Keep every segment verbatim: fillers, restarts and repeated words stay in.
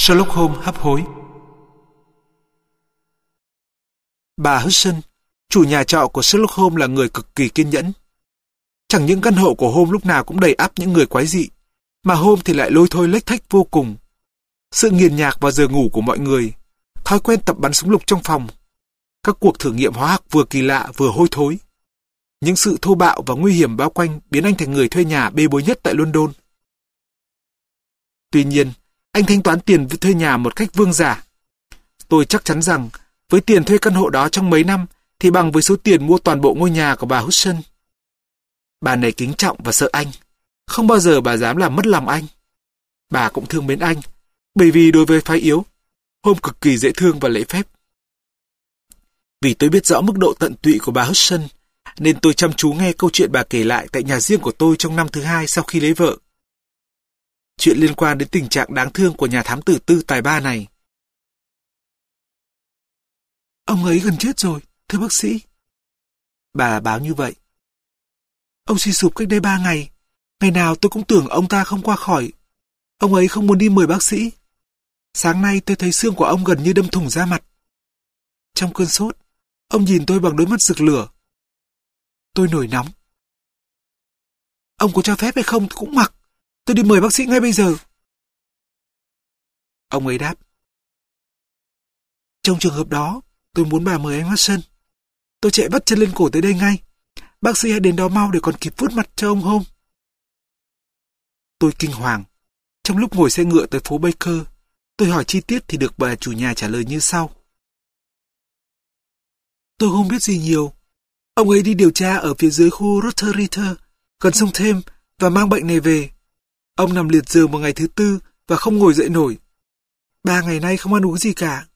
Sherlock Holmes hấp hối. Bà Hudson, chủ nhà trọ của Sherlock Holmes, là người cực kỳ kiên nhẫn. Chẳng những căn hộ của Holmes lúc nào cũng đầy ắp những người quái dị, mà Holmes thì lại lôi thôi lếch thếch vô cùng. Sự nghiền nhạc vào giờ ngủ của mọi người, thói quen tập bắn súng lục trong phòng, các cuộc thử nghiệm hóa học vừa kỳ lạ vừa hôi thối. Những sự thô bạo và nguy hiểm bao quanh biến anh thành người thuê nhà bê bối nhất tại London. Tuy nhiên, anh thanh toán tiền thuê nhà một cách vương giả. Tôi chắc chắn rằng với tiền thuê căn hộ đó trong mấy năm thì bằng với số tiền mua toàn bộ ngôi nhà của bà Hudson. Bà này kính trọng và sợ anh. Không bao giờ bà dám làm mất lòng anh. Bà cũng thương mến anh, bởi vì đối với phái yếu, Holmes cực kỳ dễ thương và lễ phép. Vì tôi biết rõ mức độ tận tụy của bà Hudson, nên tôi chăm chú nghe câu chuyện bà kể lại tại nhà riêng của tôi trong năm thứ hai sau khi lấy vợ. Chuyện liên quan đến tình trạng đáng thương của nhà thám tử tư tài ba này. Ông ấy gần chết rồi, thưa bác sĩ. Bà báo như vậy. Ông suy sụp cách đây ba ngày. Ngày nào tôi cũng tưởng ông ta không qua khỏi. Ông ấy không muốn đi mời bác sĩ. Sáng nay tôi thấy xương của ông gần như đâm thủng da mặt. Trong cơn sốt, ông nhìn tôi bằng đôi mắt rực lửa. Tôi nổi nóng. Ông có cho phép hay không tôi cũng mặc. Tôi đi mời bác sĩ ngay bây giờ. Ông ấy đáp. Trong trường hợp đó, tôi muốn bà mời anh Watson. Tôi chạy vắt chân lên cổ tới đây ngay. Bác sĩ hãy đến đó mau để còn kịp vuốt mặt cho ông Holmes. Tôi kinh hoàng. Trong lúc ngồi xe ngựa tới phố Baker, tôi hỏi chi tiết thì được bà chủ nhà trả lời như sau. Tôi không biết gì nhiều. Ông ấy đi điều tra ở phía dưới khu Rotherhithe, gần sông Thêm, và mang bệnh này về. Ông nằm liệt giường vào ngày thứ tư và không ngồi dậy nổi. Ba ngày nay không ăn uống gì cả.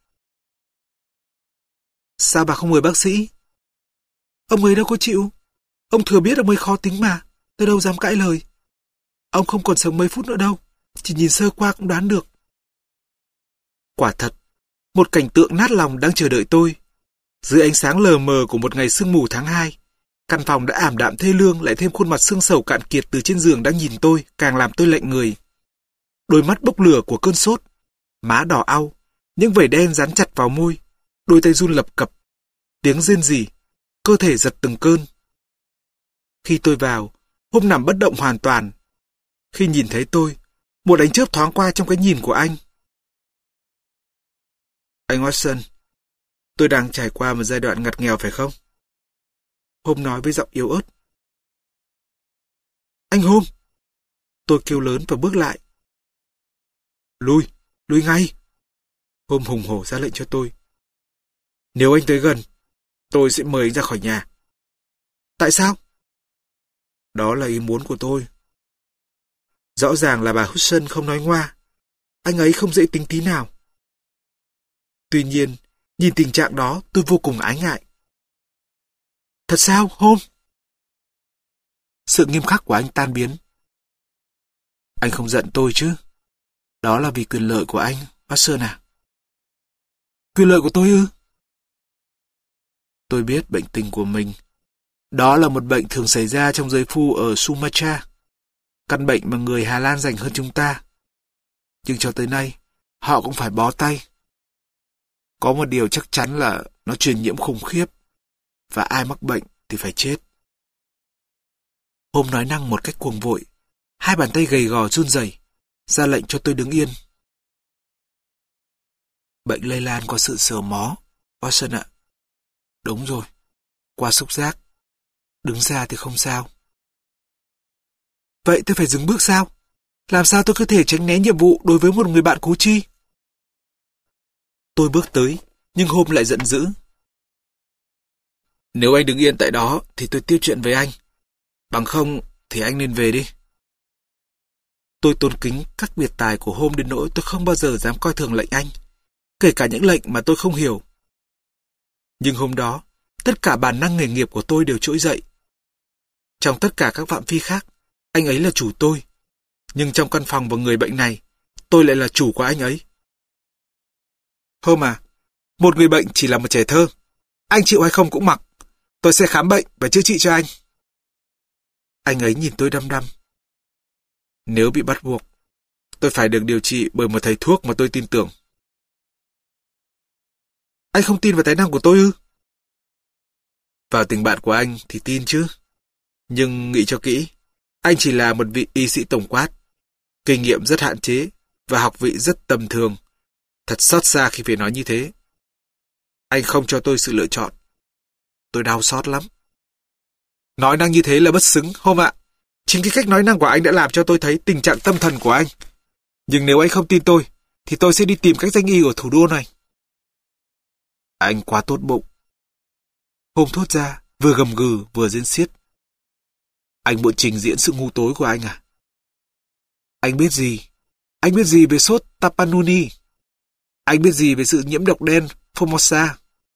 Sao bà không mời bác sĩ? Ông ấy đâu có chịu. Ông thừa biết ông ấy khó tính mà. Tôi đâu dám cãi lời. Ông không còn sống mấy phút nữa đâu. Chỉ nhìn sơ qua cũng đoán được. Quả thật, một cảnh tượng nát lòng đang chờ đợi tôi. Dưới ánh sáng lờ mờ của một ngày sương mù tháng hai, căn phòng đã ảm đạm thê lương, lại thêm khuôn mặt xương sầu cạn kiệt từ trên giường đang nhìn tôi, càng làm tôi lạnh người. Đôi mắt bốc lửa của cơn sốt, má đỏ au, những vảy đen dán chặt vào môi, đôi tay run lập cập, tiếng rên rỉ, cơ thể giật từng cơn. Khi tôi vào, Holmes nằm bất động hoàn toàn. Khi nhìn thấy tôi, một ánh chớp thoáng qua trong cái nhìn của anh. Anh Watson, tôi đang trải qua một giai đoạn ngặt nghèo phải không? Holmes nói với giọng yếu ớt. Anh Holmes! Tôi kêu lớn và bước lại. Lui, lui ngay! Holmes hùng hổ ra lệnh cho tôi. Nếu anh tới gần, tôi sẽ mời anh ra khỏi nhà. Tại sao? Đó là ý muốn của tôi. Rõ ràng là bà Hudson không nói ngoa. Anh ấy không dễ tính tí nào. Tuy nhiên, nhìn tình trạng đó tôi vô cùng ái ngại. Thật sao, Holmes? Sự nghiêm khắc của anh tan biến. Anh không giận tôi chứ? Đó là vì quyền lợi của anh, Watson à? Quyền lợi của tôi ư? Tôi biết bệnh tình của mình. Đó là một bệnh thường xảy ra trong giới phu ở Sumatra. Căn bệnh mà người Hà Lan rành hơn chúng ta. Nhưng cho tới nay, họ cũng phải bó tay. Có một điều chắc chắn là nó truyền nhiễm khủng khiếp. Và ai mắc bệnh thì phải chết. Holmes nói năng một cách cuồng vội. Hai bàn tay gầy gò run rẩy, ra lệnh cho tôi đứng yên. Bệnh lây lan qua sự sờ mó, Watson ạ. Đúng rồi, qua xúc giác. Đứng ra thì không sao. Vậy tôi phải dừng bước sao? Làm sao tôi có thể tránh né nhiệm vụ đối với một người bạn cố chi? Tôi bước tới, nhưng Holmes lại giận dữ. Nếu anh đứng yên tại đó thì tôi tiếp chuyện với anh. Bằng không thì anh nên về đi. Tôi tôn kính các biệt tài của Holmes đến nỗi tôi không bao giờ dám coi thường lệnh anh, kể cả những lệnh mà tôi không hiểu. Nhưng hôm đó, tất cả bản năng nghề nghiệp của tôi đều trỗi dậy. Trong tất cả các phạm vi khác, anh ấy là chủ tôi. Nhưng trong căn phòng và người bệnh này, tôi lại là chủ của anh ấy. Holmes à, một người bệnh chỉ là một trẻ thơ. Anh chịu hay không cũng mặc. Tôi sẽ khám bệnh và chữa trị cho anh. Anh ấy nhìn tôi đăm đăm. Nếu bị bắt buộc, tôi phải được điều trị bởi một thầy thuốc mà tôi tin tưởng. Anh không tin vào tài năng của tôi ư? Vào tình bạn của anh thì tin chứ. Nhưng nghĩ cho kỹ, anh chỉ là một vị y sĩ tổng quát, kinh nghiệm rất hạn chế và học vị rất tầm thường. Thật xót xa khi phải nói như thế. Anh không cho tôi sự lựa chọn. Tôi đau xót lắm. Nói năng như thế là bất xứng, Holmes ạ. Chính cái cách nói năng của anh đã làm cho tôi thấy tình trạng tâm thần của anh. Nhưng nếu anh không tin tôi, thì tôi sẽ đi tìm các danh y ở thủ đô này. Anh quá tốt bụng. Holmes thốt ra, vừa gầm gừ vừa rên xiết. Anh muốn trình diễn sự ngu tối của anh à? Anh biết gì? Anh biết gì về sốt Tapanuli? Anh biết gì về sự nhiễm độc đen Formosa?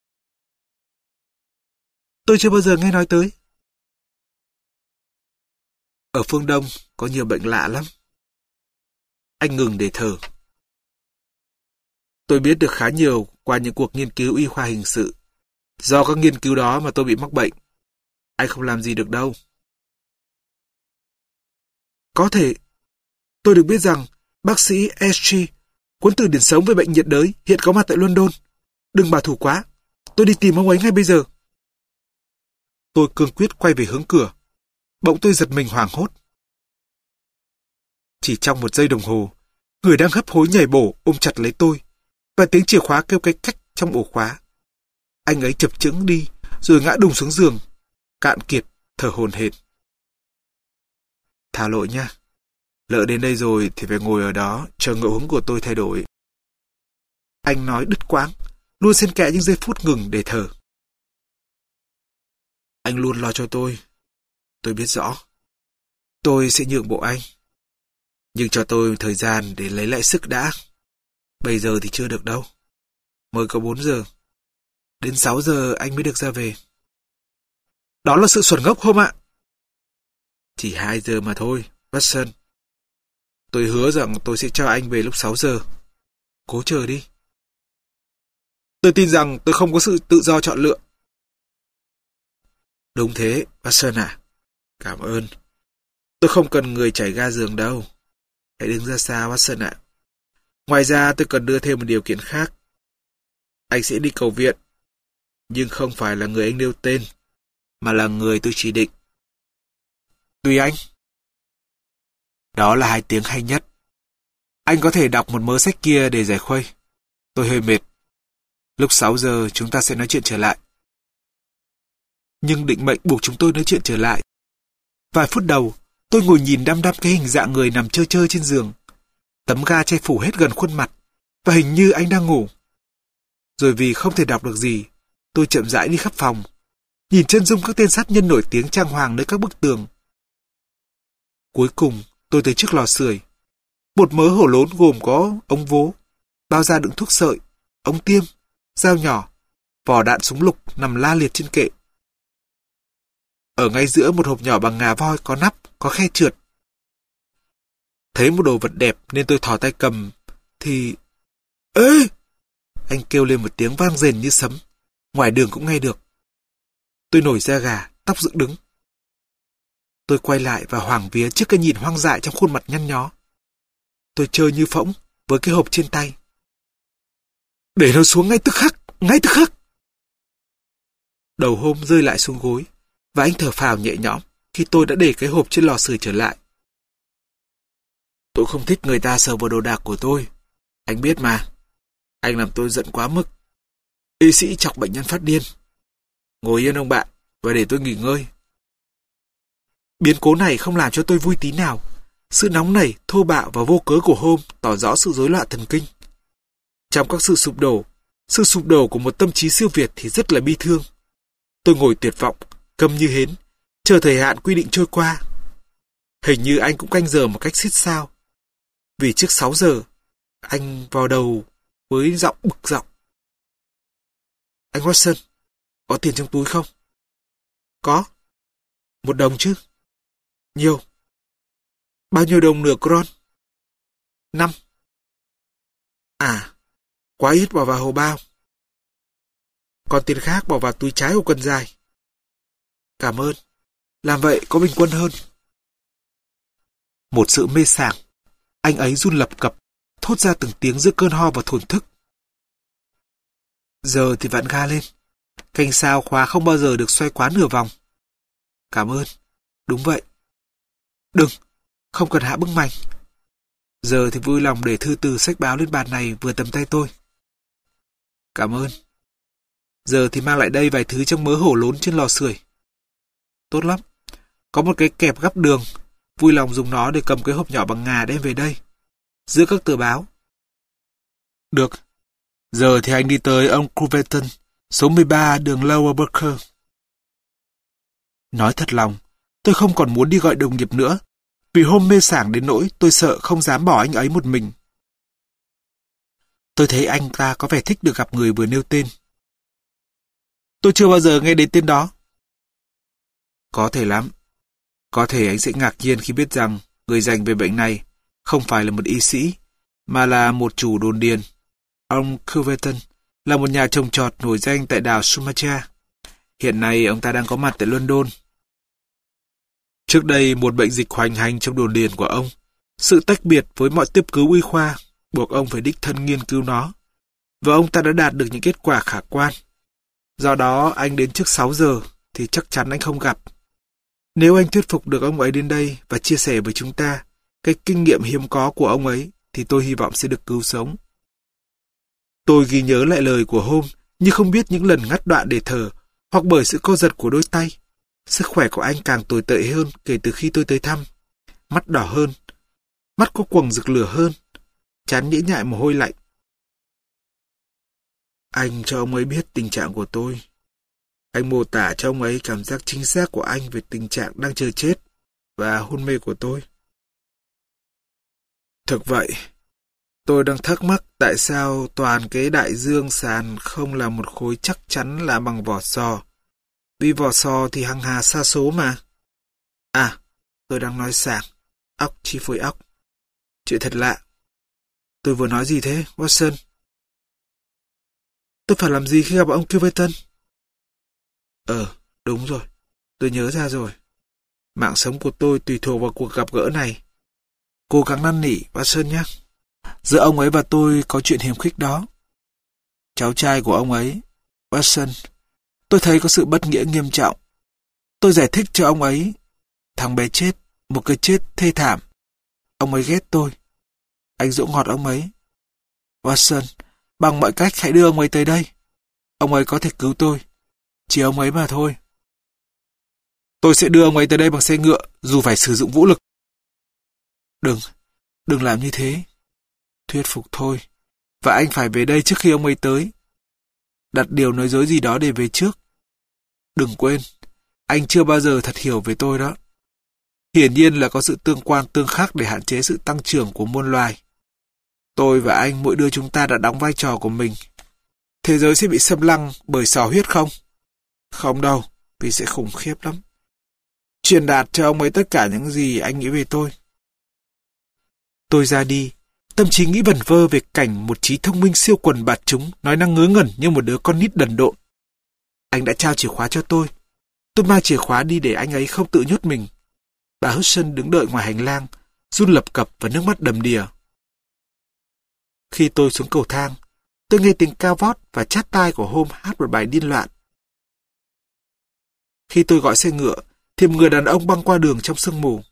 Tôi chưa bao giờ nghe nói tới. Ở phương Đông có nhiều bệnh lạ lắm. Anh ngừng để thở. Tôi biết được khá nhiều qua những cuộc nghiên cứu y khoa hình sự. Do các nghiên cứu đó mà tôi bị mắc bệnh. Anh không làm gì được đâu. Có thể. Tôi được biết rằng bác sĩ Eschi, cuốn từ điển sống về bệnh nhiệt đới, hiện có mặt tại London. Đừng bảo thủ quá. Tôi đi tìm ông ấy ngay bây giờ. Tôi cương quyết quay về hướng cửa. Bỗng tôi giật mình hoảng hốt. Chỉ trong một giây đồng hồ, người đang hấp hối nhảy bổ ôm chặt lấy tôi, và tiếng chìa khóa kêu cái cách trong ổ khóa. Anh ấy chập chững đi, rồi ngã đùng xuống giường, cạn kiệt, thở hổn hển. Thả lỗi nha. Lỡ đến đây rồi thì phải ngồi ở đó, chờ ngẫu hứng của tôi thay đổi. Anh nói đứt quãng, luôn xen kẽ những giây phút ngừng để thở. Anh luôn lo cho tôi. Tôi biết rõ. Tôi sẽ nhượng bộ anh. Nhưng cho tôi thời gian để lấy lại sức đã. Bây giờ thì chưa được đâu. Mới có bốn giờ. Đến sáu giờ anh mới được ra về. Đó là sự xuẩn ngốc Holmes ạ. Chỉ hai giờ mà thôi, Watson. Tôi hứa rằng tôi sẽ cho anh về lúc sáu giờ. Cố chờ đi. Tôi tin rằng tôi không có sự tự do chọn lựa. Đúng thế, Watson à. Cảm ơn. Tôi không cần người chảy ga giường đâu. Hãy đứng ra xa, Watson ạ. Ngoài ra tôi cần đưa thêm một điều kiện khác. Anh sẽ đi cầu viện. Nhưng không phải là người anh nêu tên, mà là người tôi chỉ định. Tùy anh. Đó là hai tiếng hay nhất. Anh có thể đọc một mớ sách kia để giải khuây. Tôi hơi mệt. Lúc sáu giờ chúng ta sẽ nói chuyện trở lại. Nhưng định mệnh buộc chúng tôi nói chuyện trở lại. Vài phút đầu, tôi ngồi nhìn đăm đăm cái hình dạng người nằm chơ chơ trên giường. Tấm ga che phủ hết gần khuôn mặt, và hình như anh đang ngủ. Rồi vì không thể đọc được gì, tôi chậm rãi đi khắp phòng, nhìn chân dung các tên sát nhân nổi tiếng trang hoàng nơi các bức tường. Cuối cùng, tôi tới trước lò sưởi. Một mớ hổ lốn gồm có ống vố, bao da đựng thuốc sợi, ống tiêm, dao nhỏ, vỏ đạn súng lục nằm la liệt trên kệ. Ở ngay giữa một hộp nhỏ bằng ngà voi có nắp, có khe trượt. Thấy một đồ vật đẹp nên tôi thò tay cầm, thì... Ê! Anh kêu lên một tiếng vang rền như sấm, ngoài đường cũng nghe được. Tôi nổi da gà, tóc dựng đứng. Tôi quay lại và hoảng vía trước cái nhìn hoang dại trong khuôn mặt nhăn nhó. Tôi chơi như phỗng với cái hộp trên tay. Để nó xuống ngay tức khắc, ngay tức khắc! Đầu Holmes rơi lại xuống gối, và anh thở phào nhẹ nhõm khi tôi đã để cái hộp trên lò sưởi trở lại. Tôi không thích người ta sờ vào đồ đạc của tôi. Anh biết mà. Anh làm tôi giận quá mức. Y sĩ chọc bệnh nhân phát điên. Ngồi yên ông bạn, và để tôi nghỉ ngơi. Biến cố này không làm cho tôi vui tí nào. Sự nóng nảy, thô bạo và vô cớ của Holmes tỏ rõ sự rối loạn thần kinh. Trong các sự sụp đổ, sự sụp đổ của một tâm trí siêu việt thì rất là bi thương. Tôi ngồi tuyệt vọng, câm như hến, chờ thời hạn quy định trôi qua. Hình như anh cũng canh giờ một cách xít sao. Vì trước sáu giờ, anh vào đầu với giọng bực dọc. Anh Watson, có tiền trong túi không? Có. Một đồng chứ? Nhiều. Bao nhiêu đồng nửa cron? Năm. À, quá ít bỏ vào hầu bao. Còn tiền khác bỏ vào túi trái của quần dài. Cảm ơn. Làm vậy có bình quân hơn. Một sự mê sảng, Anh ấy run lập cập, thốt ra từng tiếng giữa cơn ho và thổn thức. Giờ thì vặn ga lên. Cành sao khóa không bao giờ được xoay quá nửa vòng. Cảm ơn. Đúng vậy. Đừng, không cần hạ bức mành. Giờ thì vui lòng để thư từ sách báo lên bàn này vừa tầm tay tôi. Cảm ơn. Giờ thì mang lại đây vài thứ trong mớ hổ lốn trên lò sưởi. Tốt lắm. Có một cái kẹp gắp đường. Vui lòng dùng nó để cầm cái hộp nhỏ bằng ngà đem về đây. Giữa các tờ báo. Được. Giờ thì anh đi tới ông Couverton, số mười ba đường Lower Burker. Nói thật lòng, tôi không còn muốn đi gọi đồng nghiệp nữa, vì hôm mê sảng đến nỗi tôi sợ không dám bỏ anh ấy một mình. Tôi thấy anh ta có vẻ thích được gặp người vừa nêu tên. Tôi chưa bao giờ nghe đến tên đó. Có thể lắm. Có thể anh sẽ ngạc nhiên khi biết rằng người dành về bệnh này không phải là một y sĩ, mà là một chủ đồn điền. Ông Couverton là một nhà trồng trọt nổi danh tại đảo Sumatra. Hiện nay ông ta đang có mặt tại London. Trước đây một bệnh dịch hoành hành trong đồn điền của ông. Sự tách biệt với mọi tiếp cứu y khoa buộc ông phải đích thân nghiên cứu nó. Và ông ta đã đạt được những kết quả khả quan. Do đó anh đến trước sáu giờ thì chắc chắn anh không gặp. Nếu anh thuyết phục được ông ấy đến đây và chia sẻ với chúng ta cái kinh nghiệm hiếm có của ông ấy thì tôi hy vọng sẽ được cứu sống. Tôi ghi nhớ lại lời của hôm, nhưng không biết những lần ngắt đoạn để thở hoặc bởi sự co giật của đôi tay. Sức khỏe của anh càng tồi tệ hơn kể từ khi tôi tới thăm. Mắt đỏ hơn, mắt có quầng rực lửa hơn, trán nhễ nhại mồ hôi lạnh. Anh cho ông ấy biết tình trạng của tôi. Anh mô tả cho ông ấy cảm giác chính xác của anh về tình trạng đang chờ chết và hôn mê của tôi. Thực vậy, tôi đang thắc mắc tại sao toàn cái đại dương sàn không là một khối chắc chắn làm bằng vỏ sò. Vì vỏ sò thì hằng hà sa số mà. À, tôi đang nói sảng. Óc chi phối óc. Chuyện thật lạ. Tôi vừa nói gì thế, Watson? Tôi phải làm gì khi gặp ông Couverton? Ờ, đúng rồi. Tôi nhớ ra rồi. Mạng sống của tôi tùy thuộc vào cuộc gặp gỡ này. Cố gắng năn nỉ, Watson nhé. Giữa ông ấy và tôi có chuyện hiềm khích đó. Cháu trai của ông ấy, Watson, tôi thấy có sự bất nghĩa nghiêm trọng. Tôi giải thích cho ông ấy. Thằng bé chết, một cái chết thê thảm. Ông ấy ghét tôi. Anh dỗ ngọt ông ấy. Watson, bằng mọi cách hãy đưa ông ấy tới đây. Ông ấy có thể cứu tôi. Chỉ ông ấy mà thôi. Tôi sẽ đưa ông ấy tới đây bằng xe ngựa, dù phải sử dụng vũ lực. Đừng, đừng làm như thế. Thuyết phục thôi. Và anh phải về đây trước khi ông ấy tới. Đặt điều nói dối gì đó để về trước. Đừng quên, anh chưa bao giờ thật hiểu về tôi đó. Hiển nhiên là có sự tương quan tương khắc để hạn chế sự tăng trưởng của muôn loài. Tôi và anh, mỗi đứa chúng ta đã đóng vai trò của mình. Thế giới sẽ bị xâm lăng bởi sò huyết không? Không đâu, vì sẽ khủng khiếp lắm. Truyền đạt cho ông ấy tất cả những gì anh nghĩ về tôi. Tôi ra đi, tâm trí nghĩ vẩn vơ về cảnh một trí thông minh siêu quần bạt chúng nói năng ngớ ngẩn như một đứa con nít đần độn. Anh đã trao chìa khóa cho tôi. Tôi mang chìa khóa đi để anh ấy không tự nhốt mình. Bà Hudson đứng đợi ngoài hành lang, run lập cập và nước mắt đầm đìa. Khi tôi xuống cầu thang, tôi nghe tiếng cao vót và chát tai của Hôm hát một bài điên loạn. Khi tôi gọi xe ngựa, thì một người đàn ông băng qua đường trong sương mù.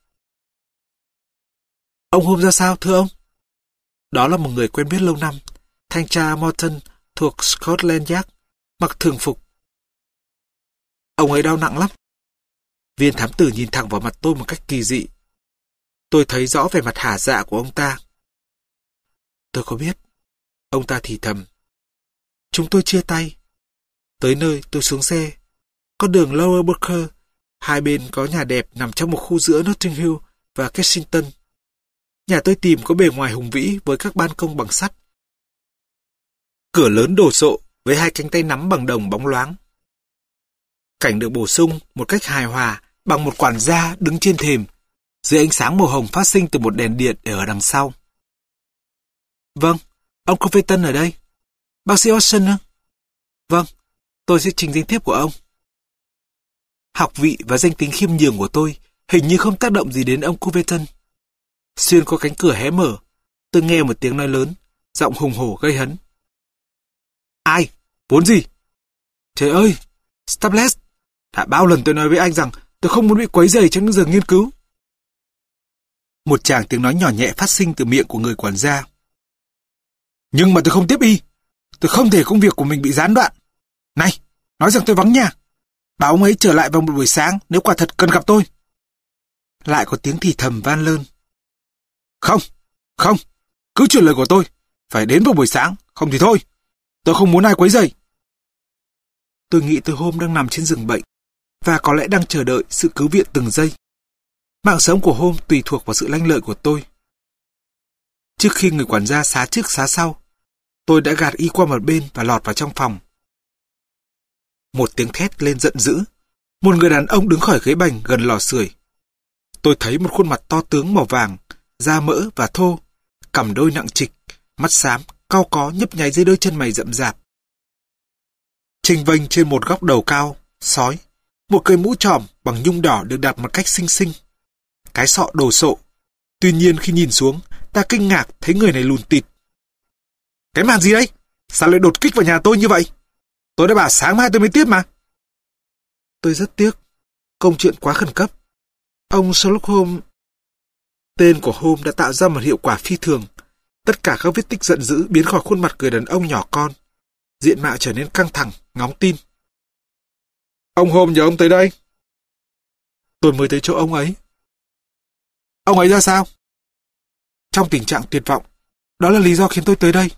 Ông Hôm ra sao, thưa ông? Đó là một người quen biết lâu năm, thanh tra Morton thuộc Scotland Yard, mặc thường phục. Ông ấy đau nặng lắm. Viên thám tử nhìn thẳng vào mặt tôi một cách kỳ dị. Tôi thấy rõ vẻ mặt hả dạ của ông ta. Tôi có biết. Ông ta thì thầm. Chúng tôi chia tay. Tới nơi tôi xuống xe. Con đường Lower Burker, hai bên có nhà đẹp nằm trong một khu giữa Notting Hill và Kensington. Nhà tôi tìm có bề ngoài hùng vĩ với các ban công bằng sắt. Cửa lớn đồ sộ với hai cánh tay nắm bằng đồng bóng loáng. Cảnh được bổ sung một cách hài hòa bằng một quản gia đứng trên thềm, dưới ánh sáng màu hồng phát sinh từ một đèn điện ở đằng sau. Vâng, ông Couverton ở đây. Bác sĩ Watson ư? Vâng, tôi sẽ trình danh thiếp của ông. Học vị và danh tính khiêm nhường của tôi hình như không tác động gì đến ông Couverton. Xuyên qua cánh cửa hé mở, tôi nghe một tiếng nói lớn, giọng hùng hổ gây hấn. Ai? Muốn gì? Trời ơi! Starblast! Đã bao lần tôi nói với anh rằng tôi không muốn bị quấy rầy trong những giờ nghiên cứu. Một tràng tiếng nói nhỏ nhẹ phát sinh từ miệng của người quản gia. Nhưng mà tôi không tiếp y. Tôi không thể công việc của mình bị gián đoạn. Này, nói rằng tôi vắng nhà. Bảo ông ấy trở lại vào một buổi sáng nếu quả thật cần gặp tôi. Lại có tiếng thì thầm van lơn. Không, không, cứ truyền lời của tôi. Phải đến vào buổi sáng, không thì thôi. Tôi không muốn ai quấy rầy. Tôi nghĩ tôi hôm đang nằm trên giường bệnh và có lẽ đang chờ đợi sự cứu viện từng giây. Mạng sống của hôm tùy thuộc vào sự lanh lợi của tôi. Trước khi người quản gia xá trước xá sau, tôi đã gạt y qua một bên và lọt vào trong phòng. Một tiếng thét lên giận dữ. Một người đàn ông đứng khỏi ghế bành gần lò sưởi. Tôi thấy một khuôn mặt to tướng màu vàng, da mỡ và thô, cằm đôi nặng trịch, mắt xám, cau có nhấp nháy dưới đôi chân mày rậm rạp. Chênh vênh trên một góc đầu cao, sói, một cây mũ tròm bằng nhung đỏ được đặt một cách xinh xinh. Cái sọ đồ sộ. Tuy nhiên khi nhìn xuống, ta kinh ngạc thấy người này lùn tịt. Cái màn gì đấy? Sao lại đột kích vào nhà tôi như vậy? Tôi đã bảo sáng mai tôi mới tiếp mà. Tôi rất tiếc. Công chuyện quá khẩn cấp. Ông Sherlock Holmes... Tên của Holmes đã tạo ra một hiệu quả phi thường. Tất cả các vết tích giận dữ biến khỏi khuôn mặt người đàn ông nhỏ con. Diện mạo trở nên căng thẳng, ngóng tin. Ông Holmes nhờ ông tới đây. Tôi mới tới chỗ ông ấy. Ông ấy ra sao? Trong tình trạng tuyệt vọng. Đó là lý do khiến tôi tới đây.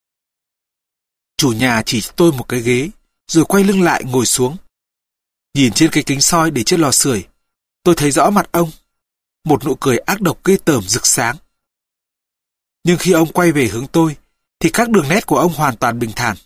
Chủ nhà chỉ cho tôi một cái ghế, rồi quay lưng lại ngồi xuống. Nhìn trên cái kính soi để trên lò sưởi, tôi thấy rõ mặt ông. Một nụ cười ác độc ghê tởm rực sáng. Nhưng khi ông quay về hướng tôi, thì các đường nét của ông hoàn toàn bình thản.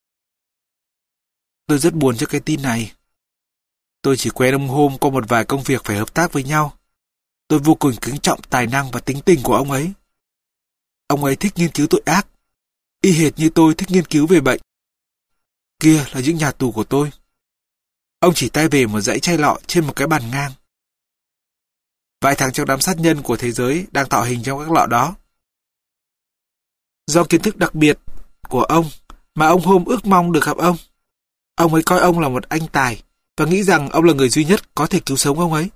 Tôi rất buồn cho cái tin này. Tôi chỉ quen ông Holmes qua một vài công việc phải hợp tác với nhau. Tôi vô cùng kính trọng tài năng và tính tình của ông ấy. Ông ấy thích nghiên cứu tội ác, y hệt như tôi thích nghiên cứu về bệnh. Kia là những nhà tù của tôi. Ông chỉ tay về một dãy chai lọ trên một cái bàn ngang. Vài thằng trong đám sát nhân của thế giới đang tạo hình trong các lọ đó. Do kiến thức đặc biệt của ông mà ông Holmes ước mong được gặp ông. Ông ấy coi ông là một anh tài và nghĩ rằng ông là người duy nhất có thể cứu sống ông ấy.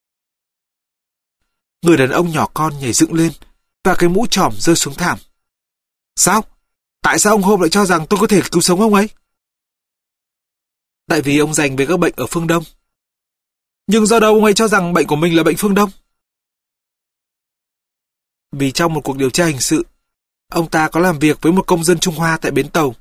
Người đàn ông nhỏ con nhảy dựng lên và cái mũ tròm rơi xuống thảm. Sao? Tại sao ông Holmes lại cho rằng tôi có thể cứu sống ông ấy? Tại vì ông rành về các bệnh ở phương Đông. Nhưng do đâu ông ấy cho rằng bệnh của mình là bệnh phương Đông? Vì trong một cuộc điều tra hình sự, ông ta có làm việc với một công dân Trung Hoa tại bến tàu.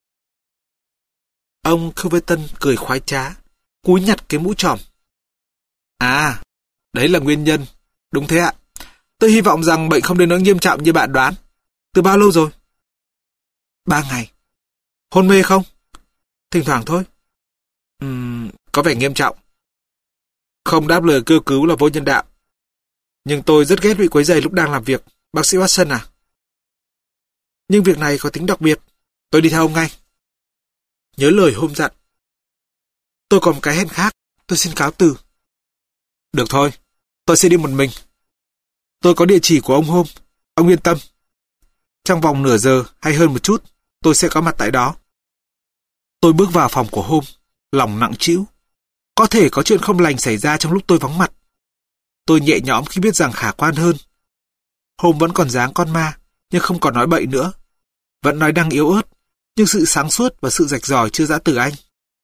Ông Couverton cười khoái trá, cúi nhặt cái mũ tròm. À, đấy là nguyên nhân. Đúng thế ạ. Tôi hy vọng rằng bệnh không đến nỗi nghiêm trọng như bạn đoán. Từ bao lâu rồi? Ba ngày. Hôn mê không? Thỉnh thoảng thôi. Ừm, có vẻ nghiêm trọng. Không đáp lời kêu cứu là vô nhân đạo. Nhưng tôi rất ghét bị quấy rầy lúc đang làm việc. Bác sĩ Watson à? Nhưng việc này có tính đặc biệt. Tôi đi theo ông ngay. Nhớ lời Holmes dặn. Tôi còn một cái hẹn khác. Tôi xin cáo từ. Được thôi. Tôi sẽ đi một mình. Tôi có địa chỉ của ông Holmes. Ông yên tâm. Trong vòng nửa giờ hay hơn một chút, tôi sẽ có mặt tại đó. Tôi bước vào phòng của Holmes, lòng nặng trĩu. Có thể có chuyện không lành xảy ra trong lúc tôi vắng mặt. Tôi nhẹ nhõm khi biết rằng khả quan hơn. Holmes vẫn còn dáng con ma, nhưng không còn nói bậy nữa. Vẫn nói năng yếu ớt, nhưng sự sáng suốt và sự rạch ròi chưa giã từ anh.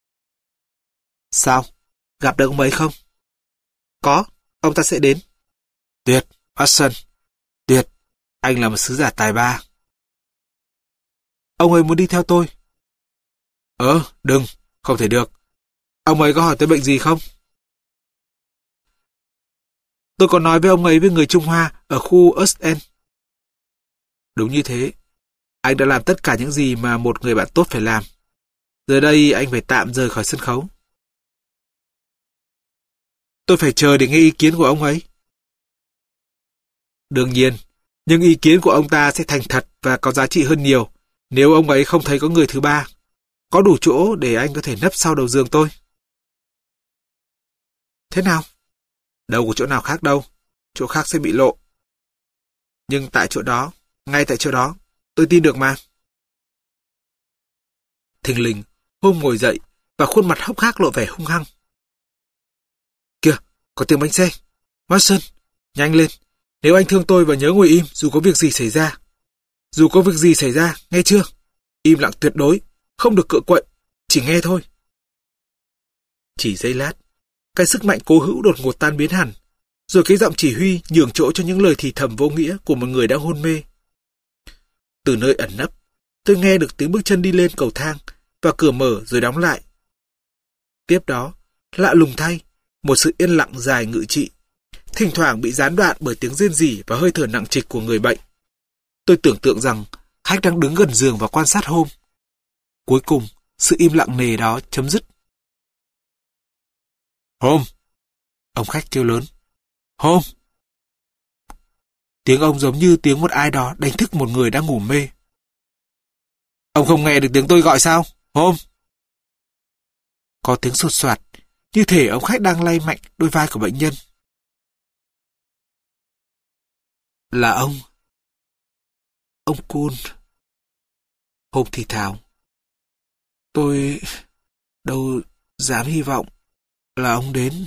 Sao? Gặp được ông ấy không? Có, ông ta sẽ đến. Tuyệt, Watson. Tuyệt, anh là một sứ giả tài ba. Ông ấy muốn đi theo tôi. Ờ, đừng, không thể được. Ông ấy có hỏi tới bệnh gì không? Tôi còn nói với ông ấy với người Trung Hoa ở khu East End. Đúng như thế. Anh đã làm tất cả những gì mà một người bạn tốt phải làm. Giờ đây anh phải tạm rời khỏi sân khấu. Tôi phải chờ để nghe ý kiến của ông ấy. Đương nhiên, nhưng ý kiến của ông ta sẽ thành thật và có giá trị hơn nhiều nếu ông ấy không thấy có người thứ ba. Có đủ chỗ để anh có thể nấp sau đầu giường tôi. Thế nào? Đâu có chỗ nào khác đâu. Chỗ khác sẽ bị lộ. Nhưng tại chỗ đó, ngay tại chỗ đó, tôi tin được mà. Thình lình, Hôm ngồi dậy và khuôn mặt hốc hác lộ vẻ hung hăng. Kìa, có tiếng bánh xe. Watson, nhanh lên. Nếu anh thương tôi và nhớ ngồi im dù có việc gì xảy ra. Dù có việc gì xảy ra, nghe chưa? Im lặng tuyệt đối, không được cựa quậy, chỉ nghe thôi. Chỉ giây lát, cái sức mạnh cố hữu đột ngột tan biến hẳn, rồi cái giọng chỉ huy nhường chỗ cho những lời thì thầm vô nghĩa của một người đang hôn mê. Từ nơi ẩn nấp, tôi nghe được tiếng bước chân đi lên cầu thang và cửa mở rồi đóng lại. Tiếp đó, lạ lùng thay, một sự yên lặng dài ngự trị, thỉnh thoảng bị gián đoạn bởi tiếng rên rỉ và hơi thở nặng trịch của người bệnh. Tôi tưởng tượng rằng khách đang đứng gần giường và quan sát Hôm. Cuối cùng, sự im lặng nề đó chấm dứt. Hôm! Ông khách kêu lớn. Hôm! Tiếng ông giống như tiếng một ai đó đánh thức một người đang ngủ mê. Ông không nghe được tiếng tôi gọi sao? Hôm! Có tiếng sột soạt, như thể ông khách đang lay mạnh đôi vai của bệnh nhân. Là ông. Ông Kun. Hôm thì thào. Tôi đâu dám hy vọng là ông đến.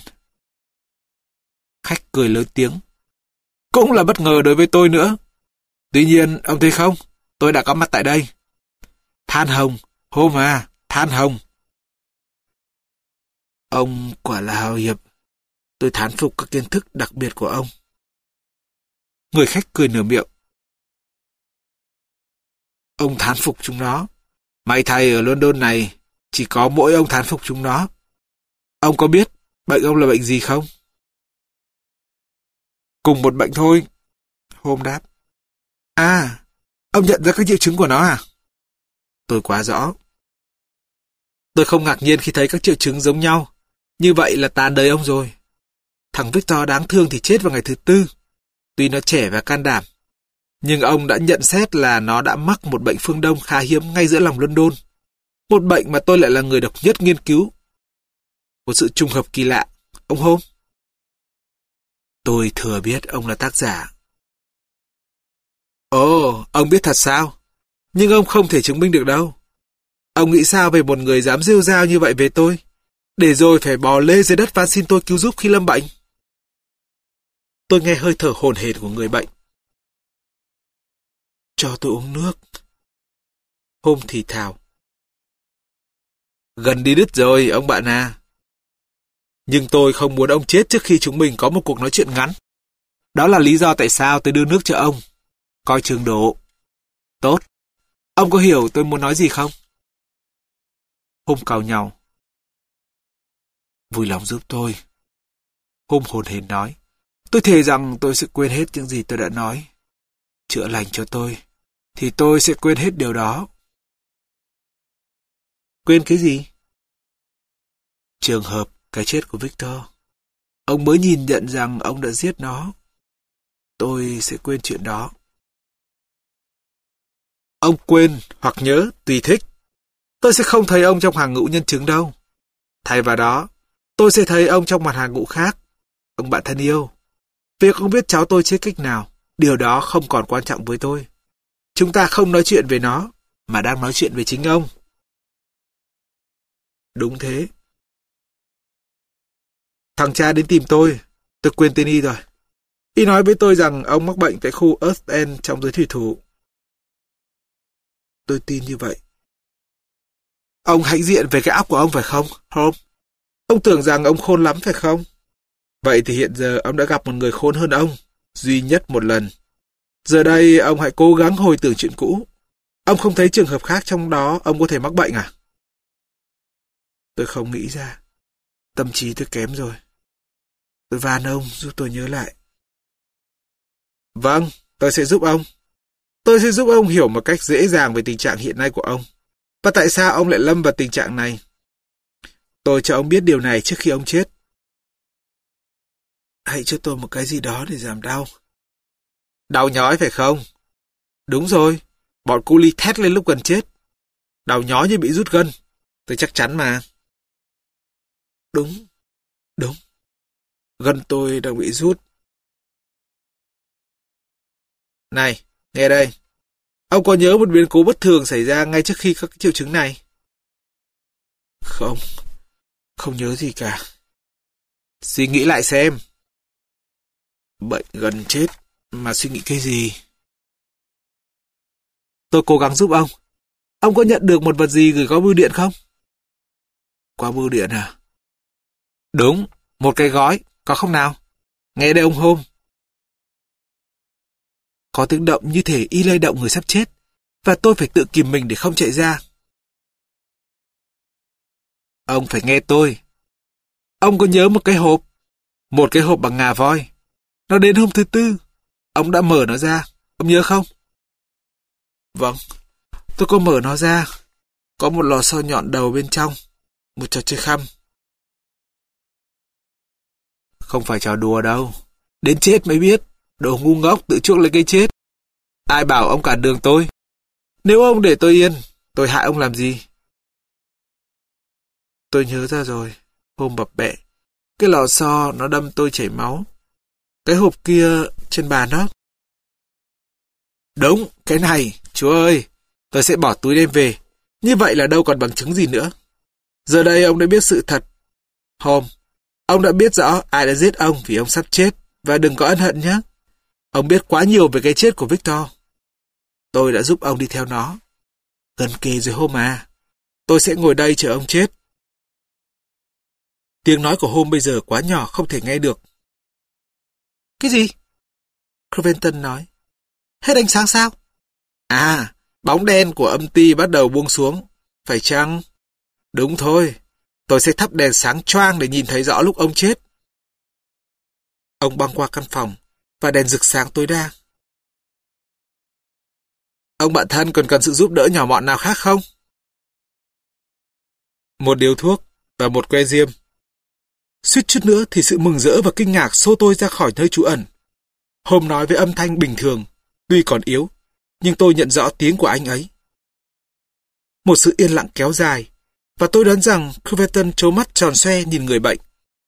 Khách cười lớn tiếng. Cũng là bất ngờ đối với tôi nữa. Tuy nhiên, ông thấy không, tôi đã có mặt tại đây. Than hồng, Hôm à, than hồng. Ông quả là hào hiệp. Tôi thán phục các kiến thức đặc biệt của ông. Người khách cười nửa miệng. Ông thán phục chúng nó. May thay ở London này, chỉ có mỗi ông thán phục chúng nó. Ông có biết bệnh ông là bệnh gì không? Cùng một bệnh thôi. Hôm đáp. À, ông nhận ra các triệu chứng của nó à? Tôi quá rõ. Tôi không ngạc nhiên khi thấy các triệu chứng giống nhau. Như vậy là tàn đời ông rồi. Thằng Victor đáng thương thì chết vào ngày thứ tư. Tuy nó trẻ và can đảm, nhưng ông đã nhận xét là nó đã mắc một bệnh phương Đông khá hiếm ngay giữa lòng London. Một bệnh mà tôi lại là người độc nhất nghiên cứu. Một sự trùng hợp kỳ lạ, ông Hôm. Tôi thừa biết ông là tác giả. Ồ, ông biết thật sao? Nhưng ông không thể chứng minh được đâu. Ông nghĩ sao về một người dám rêu rao như vậy về tôi, để rồi phải bò lê dưới đất van xin tôi cứu giúp khi lâm bệnh? Tôi nghe hơi thở hổn hển của người bệnh. Cho tôi uống nước. Hôm thì thào. Gần đi đứt rồi, ông bạn à. Nhưng tôi không muốn ông chết trước khi chúng mình có một cuộc nói chuyện ngắn. Đó là lý do tại sao tôi đưa nước cho ông. Coi chừng đổ. Tốt. Ông có hiểu tôi muốn nói gì không? Hôm cào nhau. Vui lòng giúp tôi. Hôm hồn hển nói. Tôi thề rằng tôi sẽ quên hết những gì tôi đã nói. Chữa lành cho tôi, thì tôi sẽ quên hết điều đó. Quên cái gì? Trường hợp cái chết của Victor. Ông mới nhìn nhận rằng ông đã giết nó. Tôi sẽ quên chuyện đó. Ông quên hoặc nhớ, tùy thích. Tôi sẽ không thấy ông trong hàng ngũ nhân chứng đâu. Thay vào đó, tôi sẽ thấy ông trong mặt hàng ngũ khác. Ông bạn thân yêu, việc ông biết cháu tôi chết cách nào, điều đó không còn quan trọng với tôi. Chúng ta không nói chuyện về nó, mà đang nói chuyện về chính ông. Đúng thế. Thằng cha đến tìm tôi, tôi quên tên y rồi. Y nói với tôi rằng ông mắc bệnh tại khu Earth End trong giới thủy thủ. Tôi tin như vậy. Ông hãnh diện về cái óc của ông phải không, Holmes? Ông tưởng rằng ông khôn lắm phải không? Vậy thì hiện giờ ông đã gặp một người khôn hơn ông, duy nhất một lần. Giờ đây ông hãy cố gắng hồi tưởng chuyện cũ. Ông không thấy trường hợp khác trong đó ông có thể mắc bệnh à? Tôi không nghĩ ra. Tâm trí tôi kém rồi. Tôi van ông giúp tôi nhớ lại. Vâng, tôi sẽ giúp ông. Tôi sẽ giúp ông hiểu một cách dễ dàng về tình trạng hiện nay của ông. Và tại sao ông lại lâm vào tình trạng này? Tôi cho ông biết điều này trước khi ông chết. Hãy cho tôi một cái gì đó để giảm đau. Đau nhói phải không? Đúng rồi, bọn cu li thét lên lúc gần chết. Đau nhói như bị rút gân. Tôi chắc chắn mà. Đúng, đúng. Gân tôi đang bị rút. Này, nghe đây. Ông có nhớ một biến cố bất thường xảy ra ngay trước khi các triệu chứng này? Không, không nhớ gì cả. Suy nghĩ lại xem. Bệnh gần chết mà suy nghĩ cái gì? Tôi cố gắng giúp ông. Ông có nhận được một vật gì gửi qua bưu điện không? Qua bưu điện à? Đúng, một cái gói, có không nào? Nghe đây ông Holmes. Có tiếng động như thể y lay động người sắp chết, và tôi phải tự kìm mình để không chạy ra. Ông phải nghe tôi. Ông có nhớ một cái hộp? Một cái hộp bằng ngà voi. Nó đến hôm thứ tư. Ông đã mở nó ra. Ông nhớ không? Vâng, tôi có mở nó ra. Có một lò xo nhọn đầu bên trong. Một trò chơi khăm. Không phải trò đùa đâu. Đến chết mới biết. Đồ ngu ngốc tự chuốc lấy cái chết. Ai bảo ông cản đường tôi? Nếu ông để tôi yên, tôi hại ông làm gì? Tôi nhớ ra rồi. Hôm bập bẹ, cái lò xo nó đâm tôi chảy máu. Cái hộp kia trên bàn đó. Đúng, cái này. Chúa ơi, tôi sẽ bỏ túi đem về. Như vậy là đâu còn bằng chứng gì nữa. Giờ đây ông đã biết sự thật. Holmes, ông đã biết rõ ai đã giết ông vì ông sắp chết. Và đừng có ân hận nhé. Ông biết quá nhiều về cái chết của Victor. Tôi đã giúp ông đi theo nó. Gần kề rồi Holmes à. Tôi sẽ ngồi đây chờ ông chết. Tiếng nói của Holmes bây giờ quá nhỏ không thể nghe được. Cái gì? Creventon nói. Hết ánh sáng sao? À, bóng đen của âm ty bắt đầu buông xuống. Phải chăng? Đúng thôi. Tôi sẽ thắp đèn sáng choang để nhìn thấy rõ lúc ông chết. Ông băng qua căn phòng và đèn rực sáng tối đa. Ông bạn thân còn cần sự giúp đỡ nhỏ mọn nào khác không? Một điếu thuốc và một que diêm. Suýt chút nữa thì sự mừng rỡ và kinh ngạc xô tôi ra khỏi nơi trú ẩn. Holmes nói với âm thanh bình thường, tuy còn yếu, nhưng tôi nhận rõ tiếng của anh ấy. Một sự yên lặng kéo dài, và tôi đoán rằng Creventon trố mắt tròn xoe nhìn người bệnh.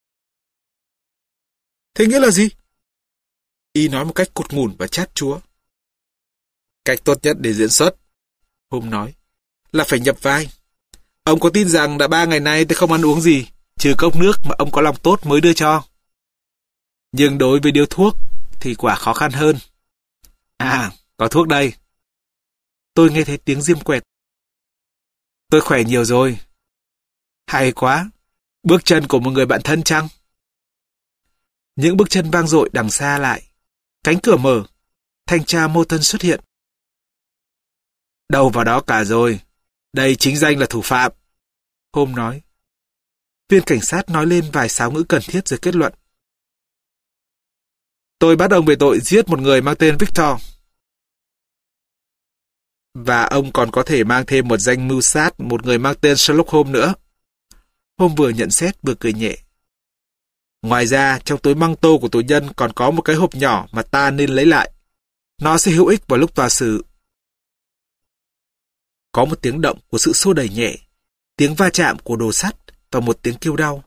Thế nghĩa là gì? Y nói một cách cụt ngủn và chát chúa. Cách tốt nhất để diễn xuất, Holmes nói, là phải nhập vai. Ông có tin rằng đã ba ngày nay tôi không ăn uống gì, trừ cốc nước mà ông có lòng tốt mới đưa cho. Nhưng đối với điếu thuốc thì quả khó khăn hơn. À, có thuốc đây. Tôi nghe thấy tiếng diêm quẹt. Tôi khỏe nhiều rồi. Hay quá. Bước chân của một người bạn thân chăng? Những bước chân vang dội đằng xa lại. Cánh cửa mở. Thanh tra Morton xuất hiện. Đâu vào đó cả rồi. Đây chính danh là thủ phạm. Holmes nói. Viên cảnh sát nói lên vài sáo ngữ cần thiết rồi kết luận. Tôi bắt ông về tội giết một người mang tên Victor. Và ông còn có thể mang thêm một danh mưu sát, một người mang tên Sherlock Holmes nữa. Holmes vừa nhận xét vừa cười nhẹ. Ngoài ra, trong túi măng tô của tù nhân còn có một cái hộp nhỏ mà ta nên lấy lại. Nó sẽ hữu ích vào lúc tòa xử. Có một tiếng động của sự xô đẩy nhẹ, tiếng va chạm của đồ sắt và một tiếng kêu đau.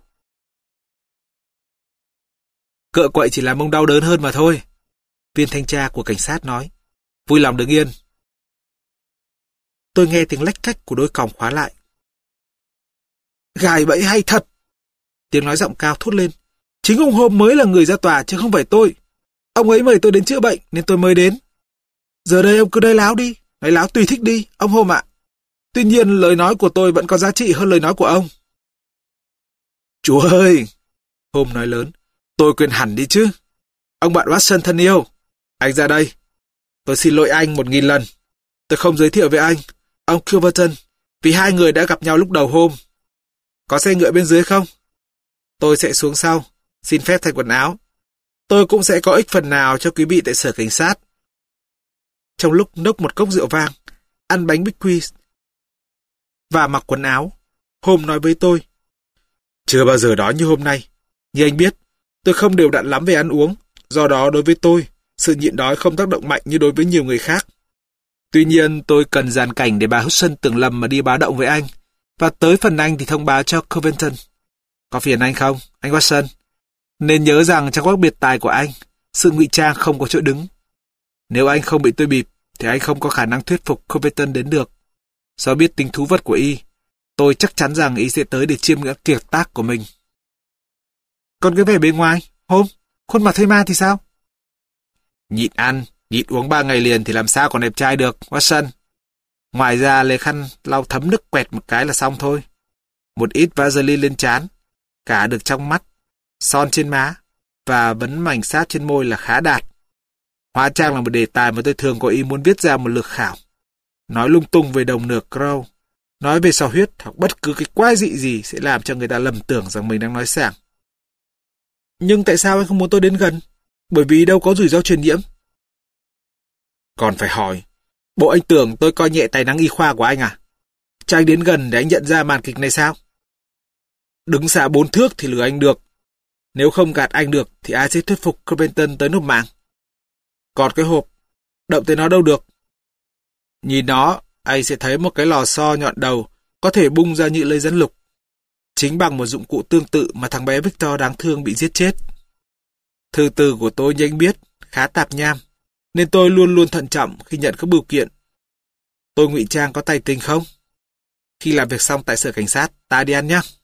Cựa quậy chỉ làm ông đau đớn hơn mà thôi. Viên thanh tra của cảnh sát nói. Vui lòng đứng yên. Tôi nghe tiếng lách cách của đôi còng khóa lại. Gài bẫy hay thật. Tiếng nói giọng cao thốt lên. Chính ông Holmes mới là người ra tòa chứ không phải tôi. Ông ấy mời tôi đến chữa bệnh nên tôi mới đến. Giờ đây ông cứ nói láo đi. Nói láo tùy thích đi, ông Holmes ạ. Tuy nhiên lời nói của tôi vẫn có giá trị hơn lời nói của ông. Chúa ơi! Holmes nói lớn. Tôi quên hẳn đi chứ. Ông bạn Watson thân yêu. Anh ra đây. Tôi xin lỗi anh một nghìn lần. Tôi không giới thiệu với anh, ông Creventon, vì hai người đã gặp nhau lúc đầu hôm. Có xe ngựa bên dưới không? Tôi sẽ xuống sau, xin phép thay quần áo. Tôi cũng sẽ có ích phần nào cho quý vị tại sở cảnh sát. Trong lúc nốc một cốc rượu vang, ăn bánh bích quy và mặc quần áo, Holmes nói với tôi. Chưa bao giờ đó như hôm nay. Như anh biết, tôi không đều đặn lắm về ăn uống. Do đó đối với tôi, sự nhịn đói không tác động mạnh như đối với nhiều người khác. Tuy nhiên tôi cần dàn cảnh để bà Hudson tưởng lầm mà đi báo động với anh. Và tới phần anh thì thông báo cho Creventon. Có phiền anh không, anh Watson? Nên nhớ rằng trong các biệt tài của anh, sự ngụy trang không có chỗ đứng. Nếu anh không bị tôi bịp, thì anh không có khả năng thuyết phục Covington đến được. Do biết tính thú vật của y, tôi chắc chắn rằng y sẽ tới để chiêm ngưỡng kiệt tác của mình. Còn cái vẻ bên ngoài, hôm, khuôn mặt thây ma thì sao? Nhịn ăn, nhịn uống ba ngày liền thì làm sao còn đẹp trai được, Watson. Ngoài ra lấy khăn lau thấm nước quẹt một cái là xong thôi. Một ít Vaseline lên trán, cả được trong mắt, son trên má và vấn mảnh sát trên môi là khá đạt. Hóa trang là một đề tài mà tôi thường có ý muốn viết ra một lược khảo. Nói lung tung về đồng nửa crow, nói về sò huyết hoặc bất cứ cái quái dị gì sẽ làm cho người ta lầm tưởng rằng mình đang nói sảng. Nhưng tại sao anh không muốn tôi đến gần? Bởi vì đâu có rủi ro truyền nhiễm. Còn phải hỏi, bộ anh tưởng tôi coi nhẹ tài năng y khoa của anh à? Cho anh đến gần để anh nhận ra màn kịch này sao? Đứng xa bốn thước thì lừa anh được. Nếu không gạt anh được thì ai sẽ thuyết phục Covington tới nộp mạng? Còn cái hộp, động tới nó đâu được. Nhìn nó, anh sẽ thấy một cái lò xo nhọn đầu có thể bung ra như lưỡi rắn lục. Chính bằng một dụng cụ tương tự mà thằng bé Victor đáng thương bị giết chết. Thư từ của tôi như anh biết, khá tạp nham, nên tôi luôn luôn thận trọng khi nhận các bưu kiện. Tôi ngụy trang có tài tình không? Khi làm việc xong tại sở cảnh sát, ta đi ăn nhé.